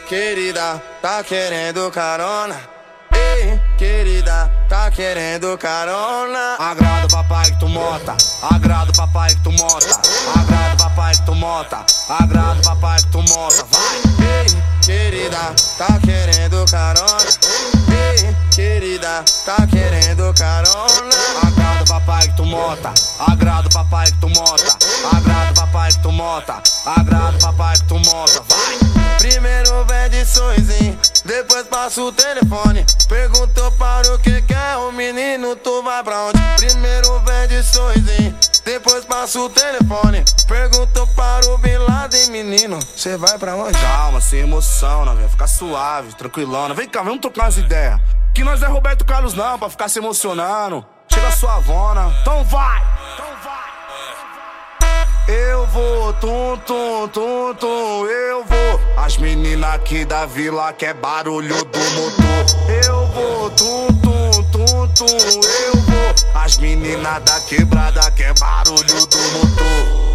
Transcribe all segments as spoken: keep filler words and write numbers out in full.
querida, tá querendo carona? Ei, querida, tá querendo carona? Agrada o papai que tu mota, agrada o papai que tu mota, agrada o papai que tu mota, agrada o papai que tu mota, vai! Ei, querida, tá querendo carona? Ei, querida, tá querendo carona? Agrada o papai que tu mota, agrada o papai que tu mota, agrada o papai que tu mota, agrada o papai que tu mota, vai! Primeiro vem de sorrisinho, depois passa o telefone. Perguntou para o que quer o menino, tu vai pra onde? Primeiro vem de sorrisinho, depois passa o telefone. Perguntou para o Bin Laden, menino, cê vai pra onde? Calma, sem emoção, não, velho, fica suave, tranquilona. Vem cá, vamos trocar umas ideias. Que nós não é Roberto Carlos não, pra ficar se emocionando. Chega suavona, então vai! Então vai! Eu vou, tum, tum, tum, tum, eu vou. As meninas aqui da vila quer barulho do motor. Eu vou, tum, tum, tum, tum, eu vou. As meninas da quebrada quer barulho do motor.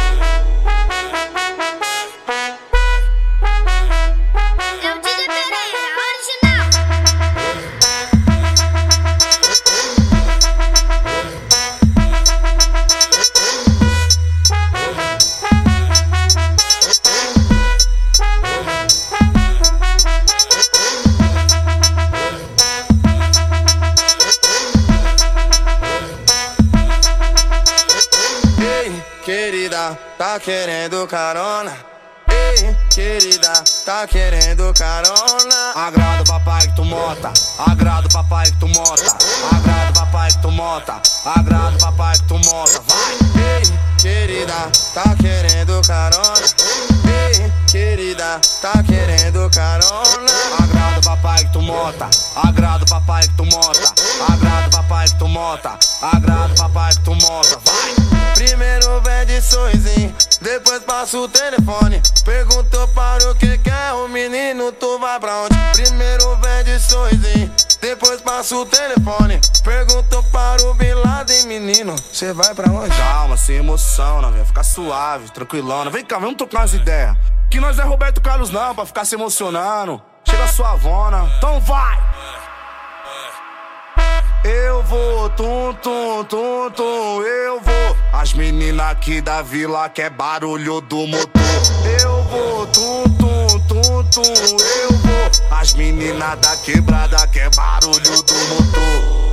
Querida, tá querendo carona? Ei, querida, tá querendo carona? Agrada o papai que tu mota, agrada o papai que tu mota, agrada o papai que tu mota, agrada o papai que tu mota, vai! Ei, querida, tá querendo carona? Ei, querida, tá querendo carona? Agrada o papai que tu mota, agrada o papai que tu mota, agrada o papai que tu mota, agrada o papai que tu mota, vai! Primeiro vem de sorrisinho, depois passa o telefone. Perguntou para o que quer o menino, tu vai pra onde? Primeiro vem de sorrisinho, depois passa o telefone. Perguntou para o Bin Laden, menino, cê vai pra onde? Calma, sem emoção, não, velho, fica suave, tranquilona. Vem cá, vamos trocar umas ideias. Que nós não é Roberto Carlos não, pra ficar se emocionando. Chega suavona, então vai! Eu vou, tum, tum, tum, tum, eu vou. As meninas aqui da vila quer barulho do motor. Eu vou, tum, tum, tum, tum, eu vou. As meninas da quebrada quer barulho do motor.